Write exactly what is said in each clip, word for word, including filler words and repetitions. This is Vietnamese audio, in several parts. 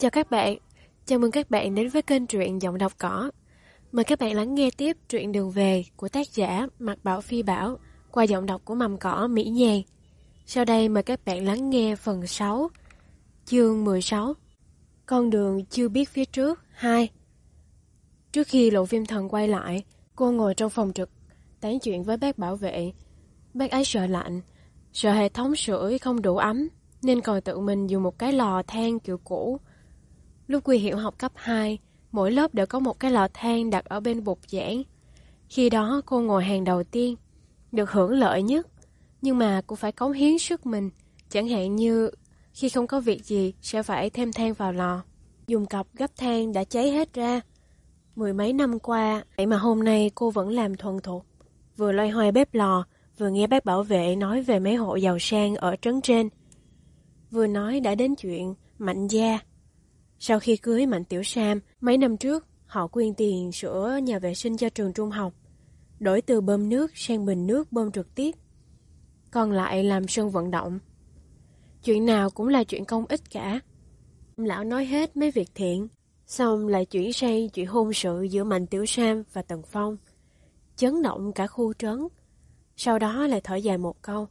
Chào các bạn, chào mừng các bạn đến với kênh truyện Giọng Đọc Cỏ. Mời các bạn lắng nghe tiếp truyện Đường Về của tác giả Mạc Bảo Phi Bảo qua giọng đọc của Mầm Cỏ Mỹ Nhàn. Sau đây mời các bạn lắng nghe phần sáu, chương mười sáu, Con đường chưa biết phía trước hai. Trước khi Lộ Viêm Thần quay lại, cô ngồi trong phòng trực, tán chuyện với bác bảo vệ. Bác ấy sợ lạnh, sợ hệ thống sưởi không đủ ấm, nên còn tự mình dùng một cái lò than kiểu cũ. Lúc Quy Hiểu học cấp hai, mỗi lớp đều có một cái lò than đặt ở bên bục giảng. Khi đó cô ngồi hàng đầu tiên, được hưởng lợi nhất, nhưng mà cũng phải cống hiến sức mình, chẳng hạn như khi không có việc gì sẽ phải thêm than vào lò. Dùng cọc gấp than đã cháy hết ra. Mười mấy năm qua, vậy mà hôm nay cô vẫn làm thuần thục. Vừa loay hoay bếp lò, vừa nghe bác bảo vệ nói về mấy hộ giàu sang ở trấn trên. Vừa nói đã đến chuyện Mạnh gia. Sau khi cưới Mạnh Tiểu Sam, mấy năm trước, họ quyên tiền sửa nhà vệ sinh cho trường trung học, đổi từ bơm nước sang bình nước bơm trực tiếp. Còn lại làm sân vận động. Chuyện nào cũng là chuyện công ích cả. Lão nói hết mấy việc thiện, xong lại chuyển sang chuyện hôn sự giữa Mạnh Tiểu Sam và Tần Phong. Chấn động cả khu trấn. Sau đó lại thở dài một câu.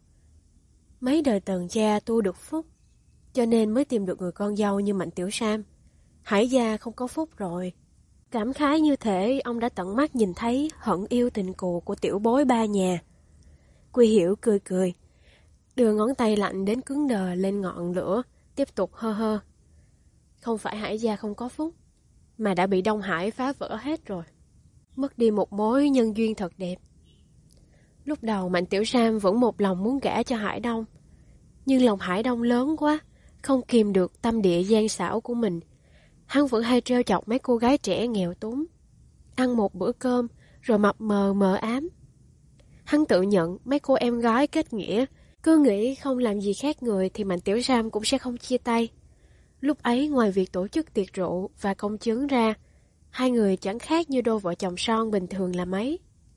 Mấy đời Tần gia tu được phúc, cho nên mới tìm được người con dâu như Mạnh Tiểu Sam. Hải gia không có phúc rồi. Cảm khái như thể ông đã tận mắt nhìn thấy hận yêu tình cù của tiểu bối ba nhà. Quy Hiểu cười cười, đưa ngón tay lạnh đến cứng đờ lên ngọn lửa, tiếp tục hơ hơ. Không phải Hải gia không có phúc, mà đã bị Đông Hải phá vỡ hết rồi. Mất đi một mối nhân duyên thật đẹp. Lúc đầu Mạnh Tiểu Sam vẫn một lòng muốn gả cho Hải Đông, nhưng lòng Hải Đông lớn quá, không kìm được tâm địa gian xảo của mình. Hắn vẫn hay trêu chọc mấy cô gái trẻ nghèo túng, ăn một bữa cơm rồi mập mờ mờ ám. Hắn tự nhận mấy cô em gái kết nghĩa, cứ nghĩ không làm gì khác người thì Mạnh Tiểu Sam cũng sẽ không chia tay. Lúc ấy ngoài việc tổ chức tiệc rượu và công chứng ra, hai người chẳng khác như đôi vợ chồng son bình thường là mấy.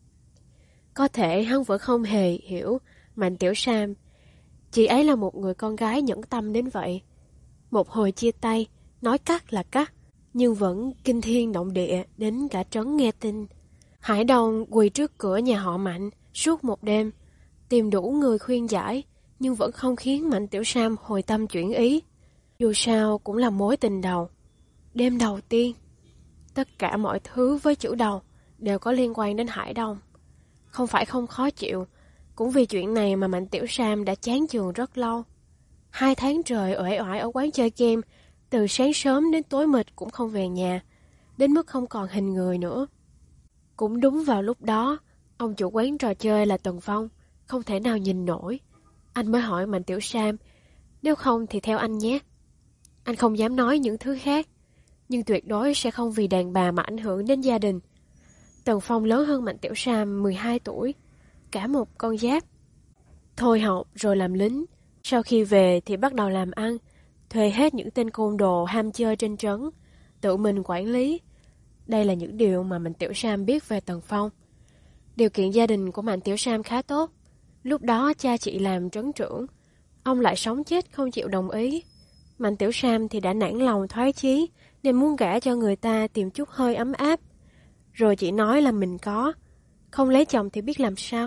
Có thể hắn vẫn không hề hiểu Mạnh Tiểu Sam, chị ấy là một người con gái nhẫn tâm đến vậy. Một hồi chia tay, nói cắt là cắt, nhưng vẫn kinh thiên động địa đến cả trấn nghe tin. Hải Đông quỳ trước cửa nhà họ Mạnh suốt một đêm, tìm đủ người khuyên giải, nhưng vẫn không khiến Mạnh Tiểu Sam hồi tâm chuyển ý. Dù sao cũng là mối tình đầu. Đêm đầu tiên, tất cả mọi thứ với chữ đầu đều có liên quan đến Hải Đông. Không phải không khó chịu, cũng vì chuyện này mà Mạnh Tiểu Sam đã chán trường rất lâu. Hai tháng trời uể oải ở quán chơi game, từ sáng sớm đến tối mịt cũng không về nhà, đến mức không còn hình người nữa. Cũng đúng vào lúc đó, ông chủ quán trò chơi là Tần Phong, không thể nào nhìn nổi. Anh mới hỏi Mạnh Tiểu Sam, nếu không thì theo anh nhé. Anh không dám nói những thứ khác, nhưng tuyệt đối sẽ không vì đàn bà mà ảnh hưởng đến gia đình. Tần Phong lớn hơn Mạnh Tiểu Sam mười hai tuổi, cả một con giáp. Thôi học rồi làm lính, sau khi về thì bắt đầu làm ăn, thuê hết những tên côn đồ ham chơi trên trấn, tự mình quản lý. Đây là những điều mà Mạnh Tiểu Sam biết về Tần Phong. Điều kiện gia đình của Mạnh Tiểu Sam khá tốt. Lúc đó cha chị làm trấn trưởng, ông lại sống chết không chịu đồng ý. Mạnh Tiểu Sam thì đã nản lòng thoái chí, nên muốn gả cho người ta tìm chút hơi ấm áp. Rồi chỉ nói là mình có, không lấy chồng thì biết làm sao.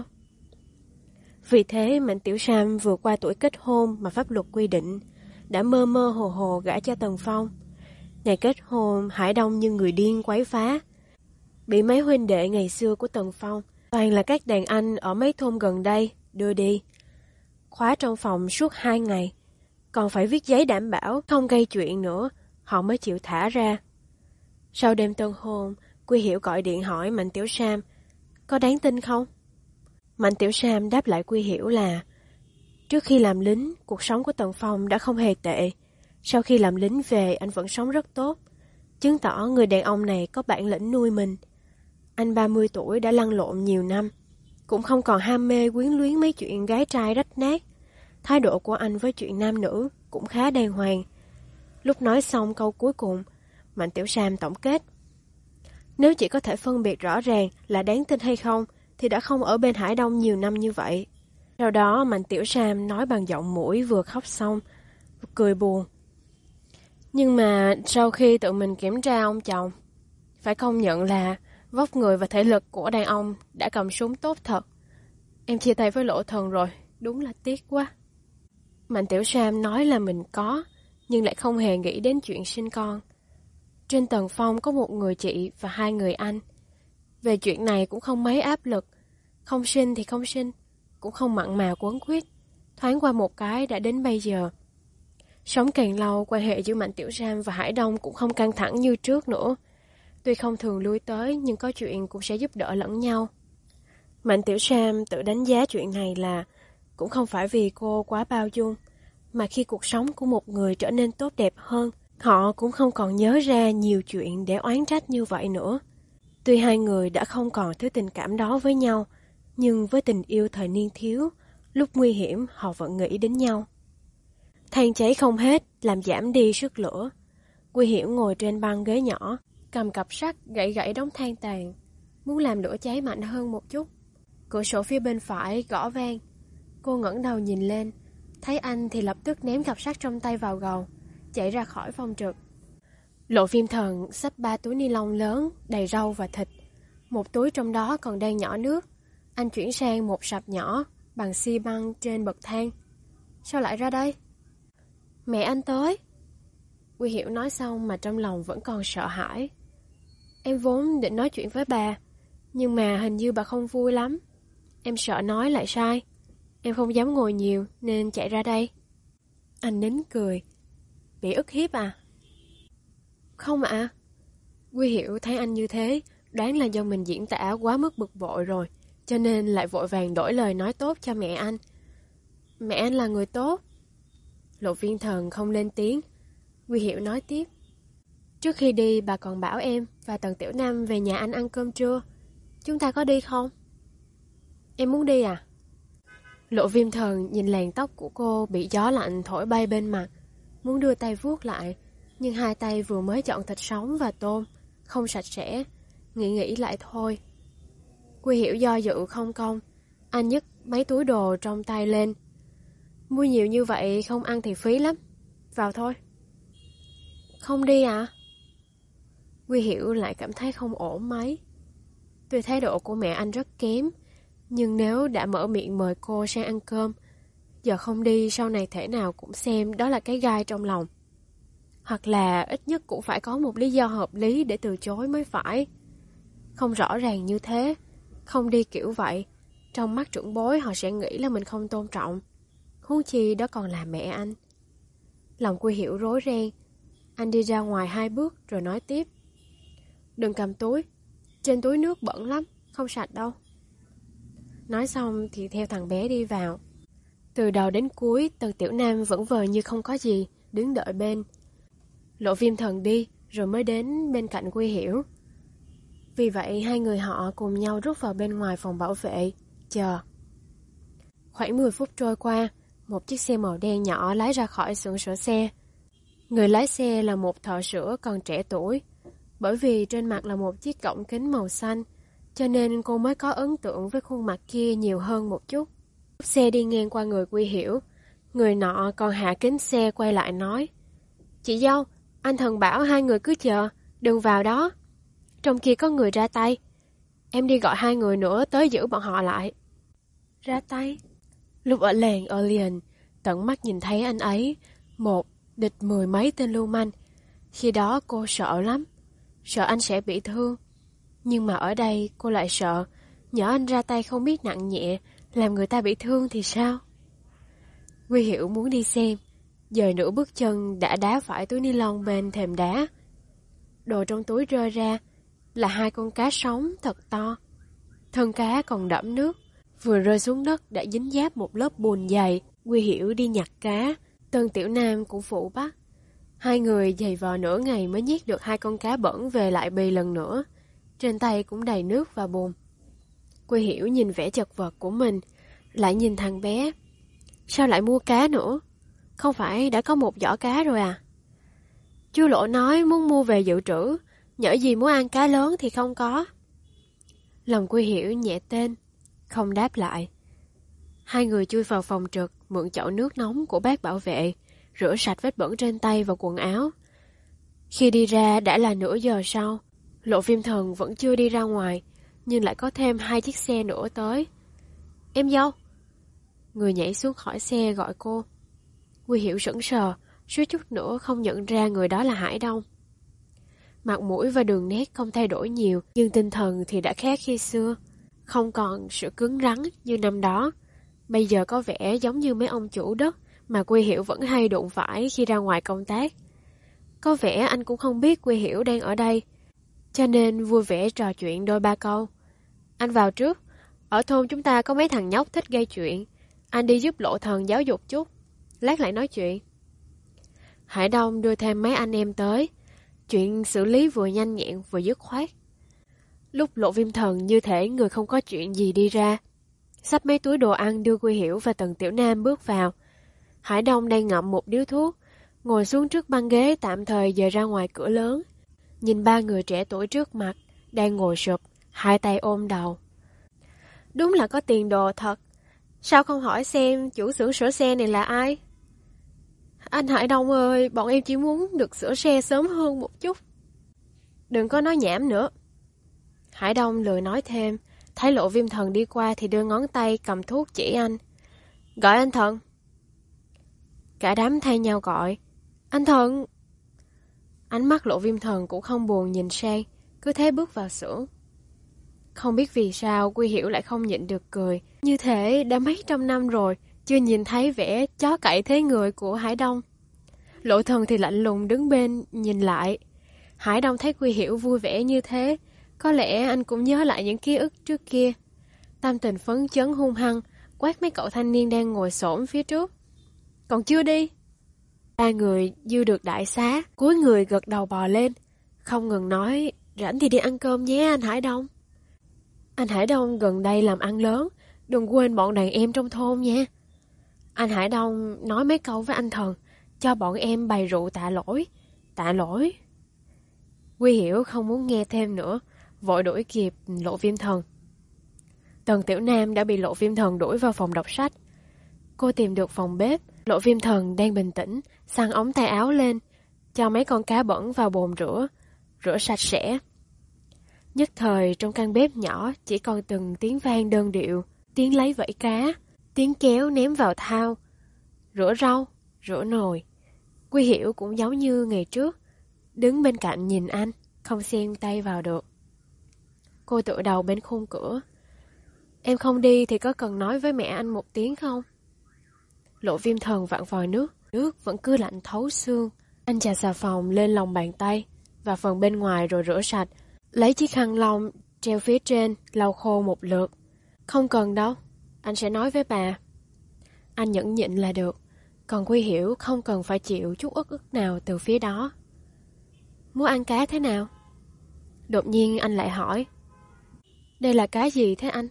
Vì thế Mạnh Tiểu Sam vừa qua tuổi kết hôn mà pháp luật quy định, đã mơ mơ hồ hồ gả cho Tần Phong. Ngày kết hôn, Hải Đông như người điên quấy phá. Bị mấy huynh đệ ngày xưa của Tần Phong, toàn là các đàn anh ở mấy thôn gần đây, đưa đi. Khóa trong phòng suốt hai ngày, còn phải viết giấy đảm bảo không gây chuyện nữa, họ mới chịu thả ra. Sau đêm tân hôn, Quy Hiểu gọi điện hỏi Mạnh Tiểu Sam, có đáng tin không? Mạnh Tiểu Sam đáp lại Quy Hiểu là, trước khi làm lính, cuộc sống của Tần Phong đã không hề tệ. Sau khi làm lính về, anh vẫn sống rất tốt, chứng tỏ người đàn ông này có bản lĩnh nuôi mình. Anh ba mươi tuổi đã lăn lộn nhiều năm, cũng không còn ham mê quyến luyến mấy chuyện gái trai rách nát. Thái độ của anh với chuyện nam nữ cũng khá đàng hoàng. Lúc nói xong câu cuối cùng, Mạnh Tiểu Sam tổng kết, nếu chỉ có thể phân biệt rõ ràng là đáng tin hay không, thì đã không ở bên Hải Đông nhiều năm như vậy. Sau đó Mạnh Tiểu Sam nói bằng giọng mũi vừa khóc xong, vừa cười buồn. Nhưng mà sau khi tự mình kiểm tra ông chồng, phải công nhận là vóc người và thể lực của đàn ông đã cầm súng tốt thật. Em chia tay với Lộ Thần rồi, đúng là tiếc quá. Mạnh Tiểu Sam nói là mình có, nhưng lại không hề nghĩ đến chuyện sinh con. Trên tầng phong có một người chị và hai người anh. Về chuyện này cũng không mấy áp lực, không sinh thì không sinh, cũng không mặn mà quấn quýt, thoáng qua một cái đã đến bây giờ. Sống càng lâu, quan hệ giữa Mạnh Tiểu Sam và Hải Đông cũng không căng thẳng như trước nữa. Tuy không thường lui tới, nhưng có chuyện cũng sẽ giúp đỡ lẫn nhau. Mạnh Tiểu Sam tự đánh giá chuyện này là cũng không phải vì cô quá bao dung, mà khi cuộc sống của một người trở nên tốt đẹp hơn, họ cũng không còn nhớ ra nhiều chuyện để oán trách như vậy nữa. Tuy hai người đã không còn thứ tình cảm đó với nhau, nhưng với tình yêu thời niên thiếu, lúc nguy hiểm họ vẫn nghĩ đến nhau. Than cháy không hết, làm giảm đi sức lửa. Quy Hiểu ngồi trên băng ghế nhỏ, cầm cặp sắt gãy gãy đống than tàn, muốn làm lửa cháy mạnh hơn một chút. Cửa sổ phía bên phải gõ vang. Cô ngẩng đầu nhìn lên, thấy anh thì lập tức ném cặp sắt trong tay vào gầu, chạy ra khỏi phòng trực. Lộ Viêm Thần xách ba túi ni lông lớn đầy rau và thịt. Một túi trong đó còn đang nhỏ nước. Anh chuyển sang một sạp nhỏ bằng xi măng trên bậc thang. Sao lại ra đây? Mẹ anh tới. Quy Hiểu nói xong mà trong lòng vẫn còn sợ hãi. Em vốn định nói chuyện với bà, nhưng mà hình như bà không vui lắm. Em sợ nói lại sai. Em không dám ngồi nhiều nên chạy ra đây. Anh nín cười. Bị ức hiếp à? Không ạ. À. Quy Hiểu thấy anh như thế, đoán là do mình diễn tả quá mức bực bội rồi, cho nên lại vội vàng đổi lời nói tốt cho mẹ anh. Mẹ anh là người tốt. Lộ Viêm Thần không lên tiếng. Quy Hiểu nói tiếp. Trước khi đi bà còn bảo em và Tần Tiểu Nam về nhà anh ăn cơm trưa. Chúng ta có đi không? Em muốn đi à? Lộ Viêm Thần nhìn làn tóc của cô bị gió lạnh thổi bay bên mặt, muốn đưa tay vuốt lại, nhưng hai tay vừa mới chọn thịt sống và tôm, không sạch sẽ, nghĩ nghĩ lại thôi. Quy Hiểu do dự không công, anh nhấc mấy túi đồ trong tay lên. Mua nhiều như vậy không ăn thì phí lắm, vào thôi. Không đi à? Quy Hiểu lại cảm thấy không ổn mấy. Tuy thái độ của mẹ anh rất kém, nhưng nếu đã mở miệng mời cô sang ăn cơm, giờ không đi sau này thể nào cũng xem đó là cái gai trong lòng. Hoặc là ít nhất cũng phải có một lý do hợp lý để từ chối mới phải. Không rõ ràng như thế, không đi kiểu vậy, trong mắt trưởng bối họ sẽ nghĩ là mình không tôn trọng. Huống chi đó còn là mẹ anh. Lòng Quy Hiểu rối ren. Anh đi ra ngoài hai bước rồi nói tiếp. Đừng cầm túi, trên túi nước bẩn lắm, không sạch đâu. Nói xong thì theo thằng bé đi vào. Từ đầu đến cuối, Tần Tiểu Nam vẫn vờ như không có gì, đứng đợi bên. Lộ Viêm Thần đi, rồi mới đến bên cạnh Quy Hiểu. Vì vậy hai người họ cùng nhau rút vào bên ngoài phòng bảo vệ, chờ. Khoảng mười phút trôi qua, một chiếc xe màu đen nhỏ lái ra khỏi xưởng sửa xe. Người lái xe là một thợ sửa còn trẻ tuổi. Bởi vì trên mặt là một chiếc gọng kính màu xanh, cho nên cô mới có ấn tượng với khuôn mặt kia nhiều hơn một chút. Xe đi ngang qua người Quy Hiểu, người nọ còn hạ kính xe quay lại nói. Chị dâu, anh Thần bảo hai người cứ chờ, đừng vào đó. Trong kia có người ra tay. Em đi gọi hai người nữa tới giữ bọn họ lại. Ra tay? Lúc ở làng Orleans, tận mắt nhìn thấy anh ấy, một địch mười mấy tên lưu manh. Khi đó cô sợ lắm, sợ anh sẽ bị thương. Nhưng mà ở đây cô lại sợ, nhỡ anh ra tay không biết nặng nhẹ, làm người ta bị thương thì sao? Quy Hiểu muốn đi xem, dời nửa bước chân đã đá phải túi ni lông bên thềm đá. Đồ trong túi rơi ra là hai con cá sống thật to. Thân cá còn đẫm nước, vừa rơi xuống đất đã dính giáp một lớp bùn dày. Quy Hiểu đi nhặt cá, Tần Tiểu Nam cũng phụ bắt. Hai người giày vò nửa ngày mới nhét được hai con cá bẩn về lại bì lần nữa. Trên tay cũng đầy nước và bùn. Quy Hiểu nhìn vẻ chật vật của mình, lại nhìn thằng bé. Sao lại mua cá nữa? Không phải đã có một giỏ cá rồi à? Chú Lộ nói muốn mua về dự trữ, nhỡ gì muốn ăn cá lớn thì không có. Lòng Quy Hiểu nhẹ tên, không đáp lại. Hai người chui vào phòng trực, mượn chậu nước nóng của bác bảo vệ, rửa sạch vết bẩn trên tay và quần áo. Khi đi ra đã là nửa giờ sau, Lộ Viêm Thần vẫn chưa đi ra ngoài, nhưng lại có thêm hai chiếc xe nữa tới. Em dâu! Người nhảy xuống khỏi xe gọi cô. Quy Hiểu sững sờ, suýt chút nữa không nhận ra người đó là Hải Đông. Mặt mũi và đường nét không thay đổi nhiều, nhưng tinh thần thì đã khác khi xưa. Không còn sự cứng rắn như năm đó. Bây giờ có vẻ giống như mấy ông chủ đất mà Quy Hiểu vẫn hay đụng phải khi ra ngoài công tác. Có vẻ anh cũng không biết Quy Hiểu đang ở đây, cho nên vui vẻ trò chuyện đôi ba câu. Anh vào trước, ở thôn chúng ta có mấy thằng nhóc thích gây chuyện. Anh đi giúp Lộ Thần giáo dục chút, lát lại nói chuyện. Hải Đông đưa thêm mấy anh em tới. Chuyện xử lý vừa nhanh nhẹn vừa dứt khoát. Lúc Lộ Viêm Thần như thể người không có chuyện gì đi ra, xách mấy túi đồ ăn đưa Quy Hiểu và Tần Tiểu Nam bước vào. Hải Đông đang ngậm một điếu thuốc, ngồi xuống trước băng ghế tạm thời dời ra ngoài cửa lớn. Nhìn ba người trẻ tuổi trước mặt, đang ngồi sụp, hai tay ôm đầu. Đúng là có tiền đồ thật. Sao không hỏi xem chủ xưởng sửa xe này là ai? Anh Hải Đông ơi, bọn em chỉ muốn được sửa xe sớm hơn một chút. Đừng có nói nhảm nữa. Hải Đông lười nói thêm, thấy Lộ Viêm Thần đi qua thì đưa ngón tay cầm thuốc chỉ anh. Gọi anh Thần. Cả đám thay nhau gọi. Anh Thần. Ánh mắt Lộ Viêm Thần cũng không buồn nhìn sang, cứ thế bước vào xưởng. Không biết vì sao Quy Hiểu lại không nhịn được cười. Như thế đã mấy trăm năm rồi, chưa nhìn thấy vẻ chó cậy thế người của Hải Đông. Lộ Thần thì lạnh lùng đứng bên nhìn lại. Hải Đông thấy Quy Hiểu vui vẻ như thế, có lẽ anh cũng nhớ lại những ký ức trước kia. Tâm tình phấn chấn hung hăng, quát mấy cậu thanh niên đang ngồi xổm phía trước. Còn chưa đi? Ba người dư được đại xá, cúi người gật đầu bò lên, không ngừng nói, rảnh thì đi ăn cơm nhé anh Hải Đông. Anh Hải Đông gần đây làm ăn lớn, đừng quên bọn đàn em trong thôn nha. Anh Hải Đông nói mấy câu với anh Thần, cho bọn em bày rượu tạ lỗi. Tạ lỗi? Quy Hiểu không muốn nghe thêm nữa, vội đuổi kịp Lộ Viêm Thần. Tần Tiểu Nam đã bị Lộ Viêm Thần đuổi vào phòng đọc sách. Cô tìm được phòng bếp, Lộ Viêm Thần đang bình tĩnh, xăng ống tay áo lên, cho mấy con cá bẩn vào bồn rửa, rửa sạch sẽ. Nhất thời trong căn bếp nhỏ chỉ còn từng tiếng vang đơn điệu, tiếng lấy vẫy cá, tiếng kéo ném vào thau, rửa rau, rửa nồi. Quy Hiểu cũng giống như ngày trước, đứng bên cạnh nhìn anh, không xen tay vào được. Cô tựa đầu bên khung cửa. Em không đi thì có cần nói với mẹ anh một tiếng không? Lộ Viêm Thần vặn vòi nước, nước vẫn cứ lạnh thấu xương. Anh chà xà phòng lên lòng bàn tay và phần bên ngoài rồi rửa sạch, lấy chiếc khăn lông treo phía trên lau khô một lượt. Không cần đâu, anh sẽ nói với bà. Anh nhẫn nhịn là được, còn Quy Hiểu không cần phải chịu chút uất ức nào từ phía đó. Muốn ăn cá thế nào? Đột nhiên anh lại hỏi. Đây là cá gì thế anh?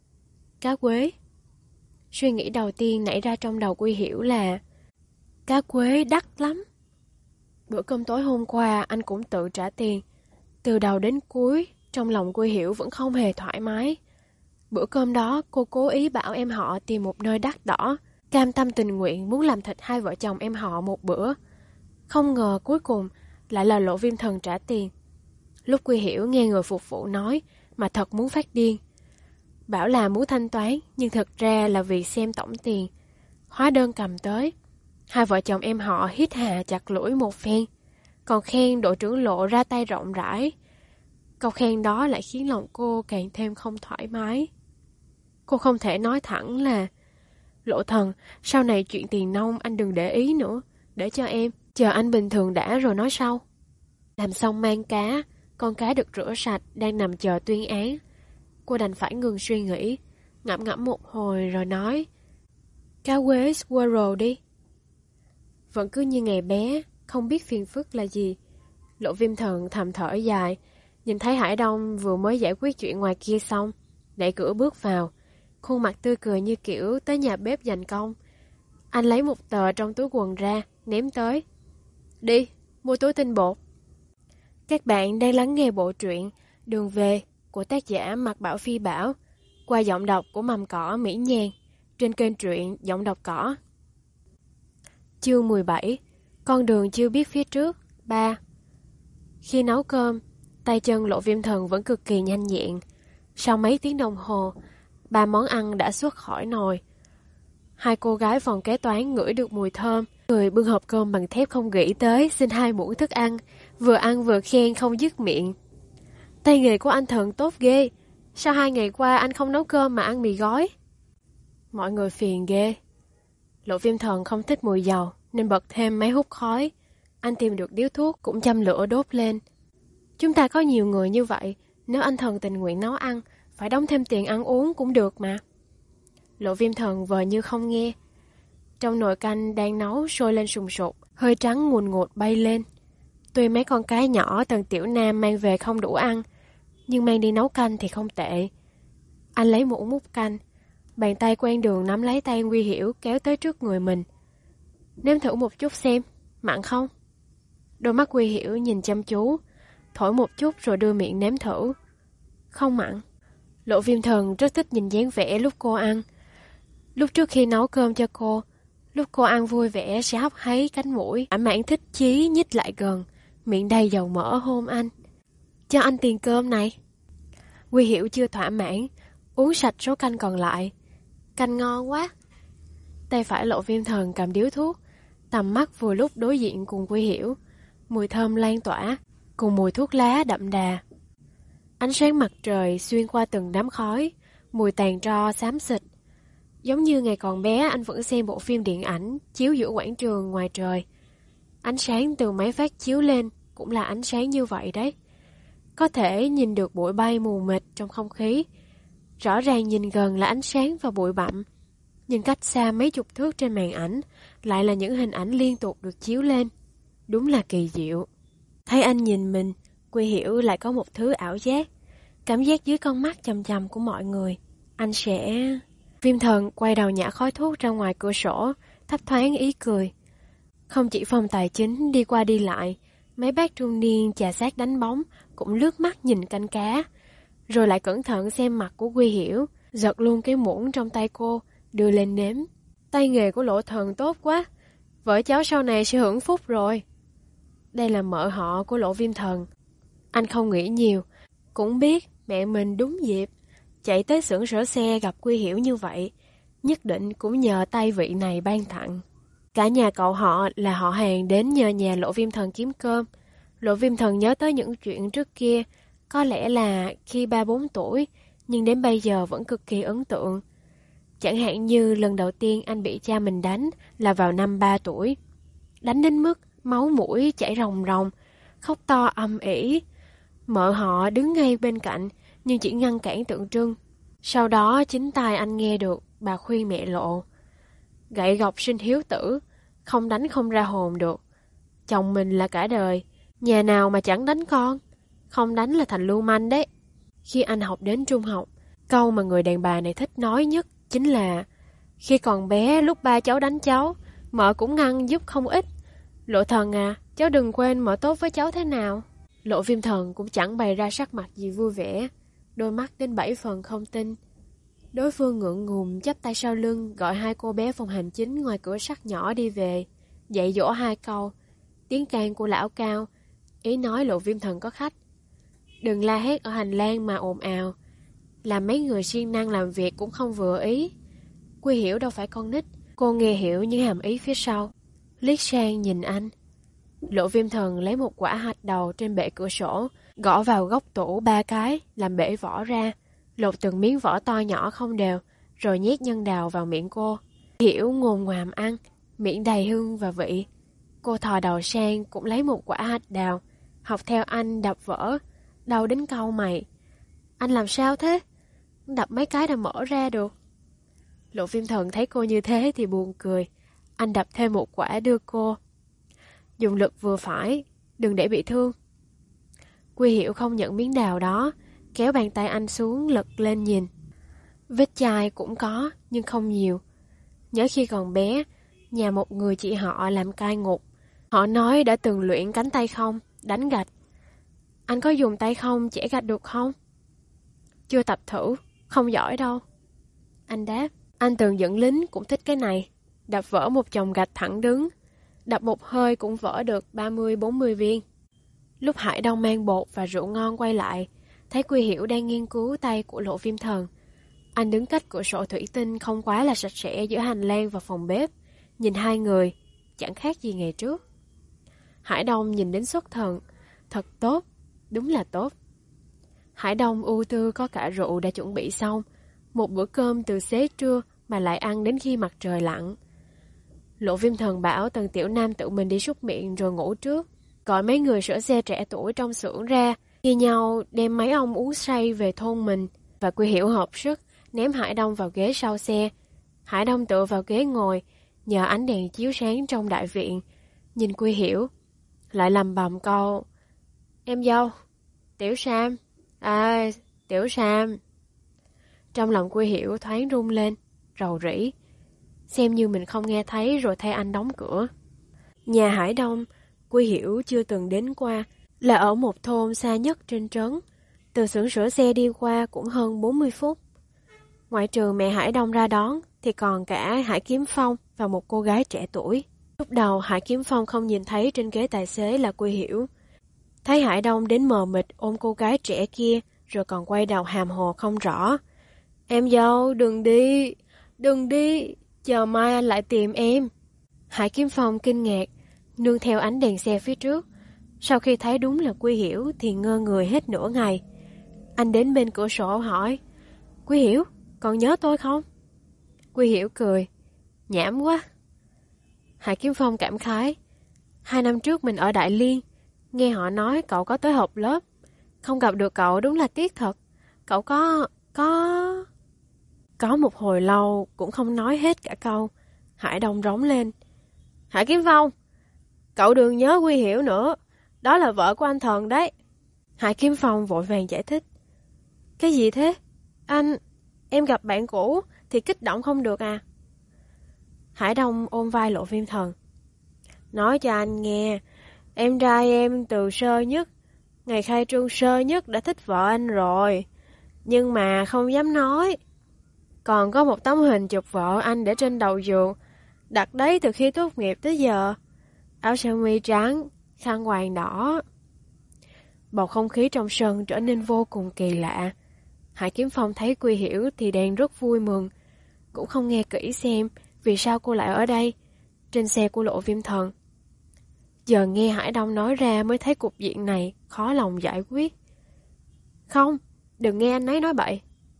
Cá quế. Suy nghĩ đầu tiên nảy ra trong đầu Quy Hiểu là cá quế đắt lắm. Bữa cơm tối hôm qua anh cũng tự trả tiền. Từ đầu đến cuối, trong lòng Quy Hiểu vẫn không hề thoải mái. Bữa cơm đó cô cố ý bảo em họ tìm một nơi đắt đỏ, cam tâm tình nguyện muốn làm thịt hai vợ chồng em họ một bữa. Không ngờ cuối cùng lại là Lộ Viêm Thần trả tiền. Lúc Quy Hiểu nghe người phục vụ nói mà thật muốn phát điên. Bảo là muốn thanh toán, nhưng thật ra là vì xem tổng tiền. Hóa đơn cầm tới. Hai vợ chồng em họ hít hà chặt lưỡi một phen, còn khen đội trưởng Lộ ra tay rộng rãi. Câu khen đó lại khiến lòng cô càng thêm không thoải mái. Cô không thể nói thẳng là Lộ Thần, sau này chuyện tiền nong anh đừng để ý nữa, để cho em, chờ anh bình thường đã rồi nói sau. Làm xong mang cá, con cá được rửa sạch đang nằm chờ tuyên án. Cô đành phải ngừng suy nghĩ, ngẫm ngẫm một hồi rồi nói, cá quế squirrel đi. Vẫn cứ như ngày bé, không biết phiền phức là gì. Lộ Viêm Thần thầm thở dài, nhìn thấy Hải Đông vừa mới giải quyết chuyện ngoài kia xong, đẩy cửa bước vào, khuôn mặt tươi cười như kiểu tới nhà bếp giành công. Anh lấy một tờ trong túi quần ra, ném tới. Đi, mua túi tinh bột. Các bạn đang lắng nghe bộ truyện Đường Về của tác giả Mạc Bảo Phi Bảo qua giọng đọc của Mầm Cỏ Mỹ Nhàn trên kênh truyện Giọng Đọc Cỏ. Chương mười bảy. Con đường chưa biết phía trước ba. Khi nấu cơm, tay chân Lộ Viêm Thần vẫn cực kỳ nhanh nhẹn. Sau mấy tiếng đồng hồ, ba món ăn đã xuất khỏi nồi. Hai cô gái phòng kế toán ngửi được mùi thơm, người bưng hộp cơm bằng thép không nghĩ tới xin hai muỗng thức ăn, vừa ăn vừa khen không dứt miệng. Tay nghề của anh Thần tốt ghê, sao hai ngày qua anh không nấu cơm mà ăn mì gói? Mọi người phiền ghê. Lộ Viêm Thần không thích mùi dầu nên bật thêm máy hút khói. Anh tìm được điếu thuốc cũng châm lửa đốt lên. Chúng ta có nhiều người như vậy, nếu anh Thần tình nguyện nấu ăn, phải đóng thêm tiền ăn uống cũng được mà. Lộ Viêm Thần vờ như không nghe. Trong nồi canh đang nấu sôi lên sùng sục, hơi trắng ngùn ngụt bay lên. Tuy mấy con cá nhỏ Tần Tiểu Nam mang về không đủ ăn, nhưng mang đi nấu canh thì không tệ. Anh lấy muỗng múc canh, bàn tay quen đường nắm lấy tay Nguy Hiểu kéo tới trước người mình. Nếm thử một chút xem, mặn không? Đôi mắt Nguy Hiểu nhìn chăm chú, thổi một chút rồi đưa miệng nếm thử. Không mặn. Lộ Viêm Thần rất thích nhìn dáng vẻ lúc cô ăn. Lúc trước khi nấu cơm cho cô, lúc cô ăn vui vẻ sẽ hấp háy cánh mũi, ả mãn thích chí nhích lại gần, miệng đầy dầu mỡ hôn anh. Cho anh tiền cơm này. Nguy Hiểu chưa thỏa mãn, uống sạch số canh còn lại. Canh ngon quá. Tay phải Lộ Viêm Thần cầm điếu thuốc, tầm mắt vừa lúc đối diện cùng Nguy Hiểu. Mùi thơm lan tỏa, cùng mùi thuốc lá đậm đà. Ánh sáng mặt trời xuyên qua từng đám khói, mùi tàn tro xám xịt. Giống như ngày còn bé anh vẫn xem bộ phim điện ảnh chiếu giữa quảng trường ngoài trời. Ánh sáng từ máy phát chiếu lên cũng là ánh sáng như vậy đấy. Có thể nhìn được bụi bay mù mịt trong không khí. Rõ ràng nhìn gần là ánh sáng và bụi bặm, nhưng cách xa mấy chục thước trên màn ảnh lại là những hình ảnh liên tục được chiếu lên. Đúng là kỳ diệu. Thấy anh nhìn mình, Quy Hiểu lại có một thứ ảo giác. Cảm giác dưới con mắt chằm chằm của mọi người. Anh sẽ... Viêm Thần quay đầu nhả khói thuốc ra ngoài cửa sổ, thấp thoáng ý cười. Không chỉ phòng tài chính đi qua đi lại, mấy bác trung niên chà sát đánh bóng cũng lướt mắt nhìn canh cá, rồi lại cẩn thận xem mặt của Quy Hiểu, giật luôn cái muỗng trong tay cô, đưa lên nếm. Tay nghề của Lộ Thần tốt quá, vợ cháu sau này sẽ hưởng phúc rồi. Đây là mợ họ của Lộ Viêm Thần. Anh không nghĩ nhiều, cũng biết mẹ mình đúng dịp, chạy tới xưởng sửa xe gặp Quy Hiểu như vậy, nhất định cũng nhờ tay vị này ban tặng. Cả nhà cậu họ là họ hàng đến nhờ nhà Lộ Viêm Thần kiếm cơm. Lộ Viêm Thần nhớ tới những chuyện trước kia, có lẽ là khi ba bốn tuổi, nhưng đến bây giờ vẫn cực kỳ ấn tượng. Chẳng hạn như lần đầu tiên anh bị cha mình đánh là vào năm ba tuổi. Đánh đến mức máu mũi chảy ròng ròng, khóc to âm ỉ. Mợ họ đứng ngay bên cạnh, nhưng chỉ ngăn cản tượng trưng. Sau đó chính tai anh nghe được bà khuyên mẹ Lộ: gậy gộc sinh hiếu tử, không đánh không ra hồn được. Chồng mình là cả đời, nhà nào mà chẳng đánh con, không đánh là thành lưu manh đấy. Khi anh học đến trung học, câu mà người đàn bà này thích nói nhất chính là: khi còn bé lúc ba cháu đánh cháu, mợ cũng ngăn giúp không ít. Lộ Thần à, cháu đừng quên mợ tốt với cháu thế nào. Lộ Viêm Thần cũng chẳng bày ra sắc mặt gì vui vẻ, đôi mắt đến bảy phần không tin. Đối phương ngượng ngùng chắp tay sau lưng gọi hai cô bé phòng hành chính ngoài cửa sắt nhỏ đi về, dạy dỗ hai câu. Tiếng can của lão cao, ý nói Lộ Viêm Thần có khách. Đừng la hét ở hành lang mà ồn ào, làm mấy người siêng năng làm việc cũng không vừa ý. Quy Hiểu đâu phải con nít, cô nghe hiểu những hàm ý phía sau, liếc sang nhìn anh. Lộ Viêm Thần lấy một quả hạch đầu trên bệ cửa sổ, gõ vào góc tủ ba cái, làm bể vỏ ra, lột từng miếng vỏ to nhỏ không đều, rồi nhét nhân đào vào miệng cô. Hiểu ngồm ngoàm ăn, miệng đầy hương và vị. Cô thò đầu sang cũng lấy một quả hạch đào, học theo anh đập vỡ, đau đến cau mày. Anh làm sao thế? Đập mấy cái đã mở ra được. Lộ Viêm Thần thấy cô như thế thì buồn cười. Anh đập thêm một quả đưa cô. Dùng lực vừa phải, đừng để bị thương. Quy Hiểu không nhận miếng đào đó, kéo bàn tay anh xuống lật lên nhìn. Vết chai cũng có, nhưng không nhiều. Nhớ khi còn bé, nhà một người chị họ làm cai ngục. Họ nói đã từng luyện cánh tay không, đánh gạch. Anh có dùng tay không chẻ gạch được không? Chưa tập thử, không giỏi đâu. Anh đáp, anh từng dẫn lính cũng thích cái này. Đập vỡ một chồng gạch thẳng đứng, đập một hơi cũng vỡ được ba mươi bốn mươi viên. Lúc Hải Đông mang bột và rượu ngon quay lại, thấy Quy Hiểu đang nghiên cứu tay của Lộ Viêm Thần. Anh đứng cách cửa sổ thủy tinh không quá là sạch sẽ giữa hành lang và phòng bếp, nhìn hai người, chẳng khác gì ngày trước. Hải Đông nhìn đến xuất thần, thật tốt, đúng là tốt. Hải Đông ưu tư có cả rượu đã chuẩn bị xong, một bữa cơm từ xế trưa mà lại ăn đến khi mặt trời lặn. Lộ Viêm Thần bảo Tần Tiểu Nam tự mình đi súc miệng rồi ngủ trước, gọi mấy người sửa xe trẻ tuổi trong xưởng ra, chia nhau đem mấy ông uống say về thôn mình, và Quy Hiểu hợp sức ném Hải Đông vào ghế sau xe. Hải Đông tựa vào ghế ngồi, nhờ ánh đèn chiếu sáng trong đại viện, nhìn Quy Hiểu, lại lầm bầm câu: "Em dâu, Tiểu Sam, à, Tiểu Sam." Trong lòng Quy Hiểu thoáng rung lên, rầu rĩ, xem như mình không nghe thấy rồi thay anh đóng cửa. Nhà Hải Đông, Quy Hiểu chưa từng đến qua, là ở một thôn xa nhất trên trấn. Từ xưởng sửa xe đi qua cũng hơn bốn mươi phút. Ngoại trừ mẹ Hải Đông ra đón, thì còn cả Hải Kiếm Phong và một cô gái trẻ tuổi. Lúc đầu Hải Kiếm Phong không nhìn thấy trên ghế tài xế là Quy Hiểu. Thấy Hải Đông đến mờ mịt ôm cô gái trẻ kia, rồi còn quay đầu hàm hồ không rõ. "Em dâu, đừng đi, đừng đi, chờ mai anh lại tìm em." Hải Kiếm Phong kinh ngạc, nương theo ánh đèn xe phía trước. Sau khi thấy đúng là Quy Hiểu thì ngơ người hết nửa ngày. Anh đến bên cửa sổ hỏi: "Quy Hiểu, còn nhớ tôi không?" Quy Hiểu cười: "Nhảm quá." Hải Kiếm Phong cảm khái: "Hai năm trước mình ở Đại Liên, nghe họ nói cậu có tới họp lớp. Không gặp được cậu đúng là tiếc thật. Cậu có... có... Có một hồi lâu cũng không nói hết cả câu. Hải Đông rống lên: "Hải Kiếm Phong, cậu đừng nhớ Quy Hiểu nữa. Đó là vợ của anh Thần đấy." Hải Kiếm Phong vội vàng giải thích: "Cái gì thế? Anh... em gặp bạn cũ thì kích động không được à?" Hải Đông ôm vai Lộ Viêm Thần: "Nói cho anh nghe, em trai em từ sơ nhất, ngày khai trương sơ nhất đã thích vợ anh rồi. Nhưng mà không dám nói. Còn có một tấm hình chụp vợ anh để trên đầu giường, đặt đấy từ khi tốt nghiệp tới giờ. Áo sơ mi trắng, khăn quàng đỏ." Bầu không khí trong sân trở nên vô cùng kỳ lạ. Hải Kiếm Phong thấy Quy Hiểu thì đang rất vui mừng, cũng không nghe kỹ xem vì sao cô lại ở đây, trên xe của Lộ Viêm Thần. Giờ nghe Hải Đông nói ra mới thấy cục diện này khó lòng giải quyết. "Không, đừng nghe anh ấy nói bậy."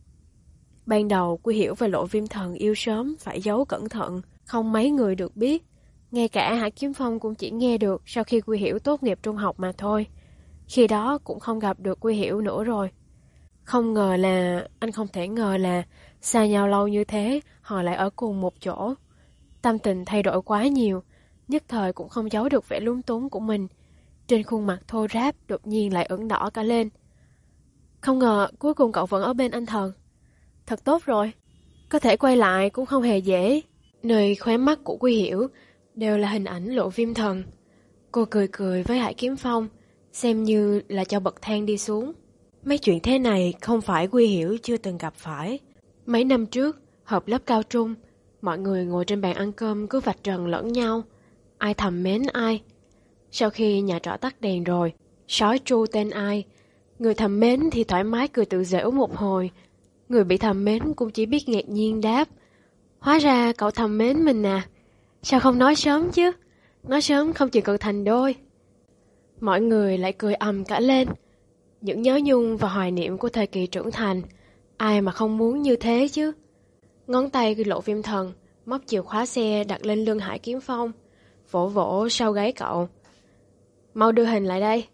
Ban đầu Quy Hiểu và Lộ Viêm Thần yêu sớm phải giấu cẩn thận, không mấy người được biết. Ngay cả Hải Kiếm Phong cũng chỉ nghe được sau khi Quy Hiểu tốt nghiệp trung học mà thôi. Khi đó cũng không gặp được Quy Hiểu nữa rồi. Không ngờ là, anh không thể ngờ là xa nhau lâu như thế, họ lại ở cùng một chỗ. Tâm tình thay đổi quá nhiều, nhất thời cũng không giấu được vẻ lúng túng của mình. Trên khuôn mặt thô ráp đột nhiên lại ửng đỏ cả lên. "Không ngờ cuối cùng cậu vẫn ở bên anh Thần. Thật tốt rồi, có thể quay lại cũng không hề dễ." Nơi khóe mắt của Quy Hiểu đều là hình ảnh Lộ Viêm Thần. Cô cười cười với Hải Kiếm Phong, xem như là cho bậc thang đi xuống. Mấy chuyện thế này không phải Quy Hiểu chưa từng gặp phải. Mấy năm trước, họp lớp cao trung, mọi người ngồi trên bàn ăn cơm cứ vạch trần lẫn nhau, ai thầm mến ai. Sau khi nhà trọ tắt đèn rồi, sói tru tên ai, người thầm mến thì thoải mái cười tự giễu một hồi, người bị thầm mến cũng chỉ biết ngạc nhiên đáp: "Hóa ra cậu thầm mến mình à, sao không nói sớm chứ, nói sớm không chừng cậu thành đôi." Mọi người lại cười ầm cả lên. Những nhớ nhung và hoài niệm của thời kỳ trưởng thành, ai mà không muốn như thế chứ. Ngón tay Lộ Viêm Thần móc chìa khóa xe đặt lên lưng Hải Kiếm Phong, vỗ vỗ sau gáy cậu: "Mau đưa hình lại đây."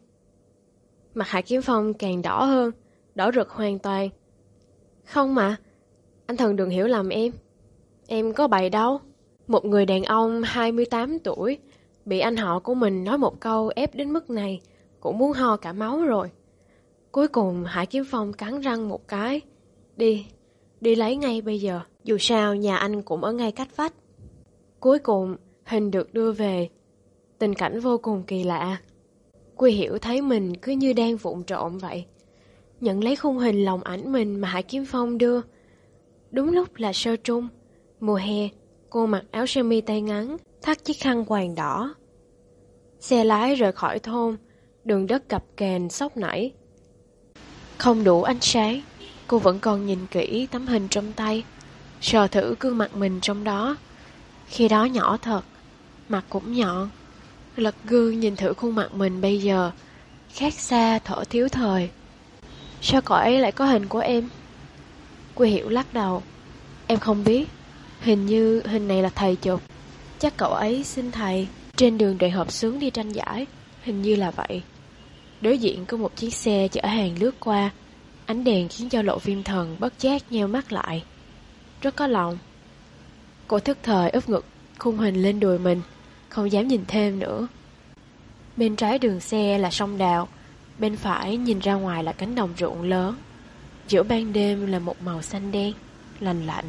Mặt Hải Kiếm Phong càng đỏ hơn, đỏ rực hoàn toàn. "Không mà, anh Thần đừng hiểu lầm em. Em có bày đâu." Một người đàn ông hai mươi tám tuổi, bị anh họ của mình nói một câu ép đến mức này, cũng muốn ho cả máu rồi. Cuối cùng Hải Kiếm Phong cắn răng một cái: Đi, đi lấy ngay bây giờ, dù sao nhà anh cũng ở ngay cách vách." Cuối cùng hình được đưa về. Tình cảnh vô cùng kỳ lạ. Quy Hiểu thấy mình cứ như đang vụng trộm vậy, nhận lấy khung hình lòng ảnh mình mà Hải Kiếm Phong đưa. Đúng lúc là sơ trung, mùa hè, cô mặc áo sơ mi tay ngắn, thắt chiếc khăn quàng đỏ. Xe lái rời khỏi thôn, đường đất cập kềnh xóc nảy. Không đủ ánh sáng, cô vẫn còn nhìn kỹ tấm hình trong tay, sờ thử gương mặt mình trong đó. Khi đó nhỏ thật, mặt cũng nhọn. Lật gương nhìn thử khuôn mặt mình bây giờ, khác xa thở thiếu thời. Sao cậu ấy lại có hình của em? Quy Hiểu lắc đầu. Em không biết, hình như hình này là thầy chụp. Chắc cậu ấy xin thầy trên đường đầy hợp xướng đi tranh giải, hình như là vậy. Đối diện có một chiếc xe chở hàng lướt qua, ánh đèn khiến cho Lộ Viêm Thần bất giác nheo mắt lại. Rất có lòng. Cô thức thời úp ngực khung hình lên đùi mình, không dám nhìn thêm nữa. Bên trái đường xe là sông Đào, bên phải nhìn ra ngoài là cánh đồng ruộng lớn. Giữa ban đêm là một màu xanh đen, lành lạnh.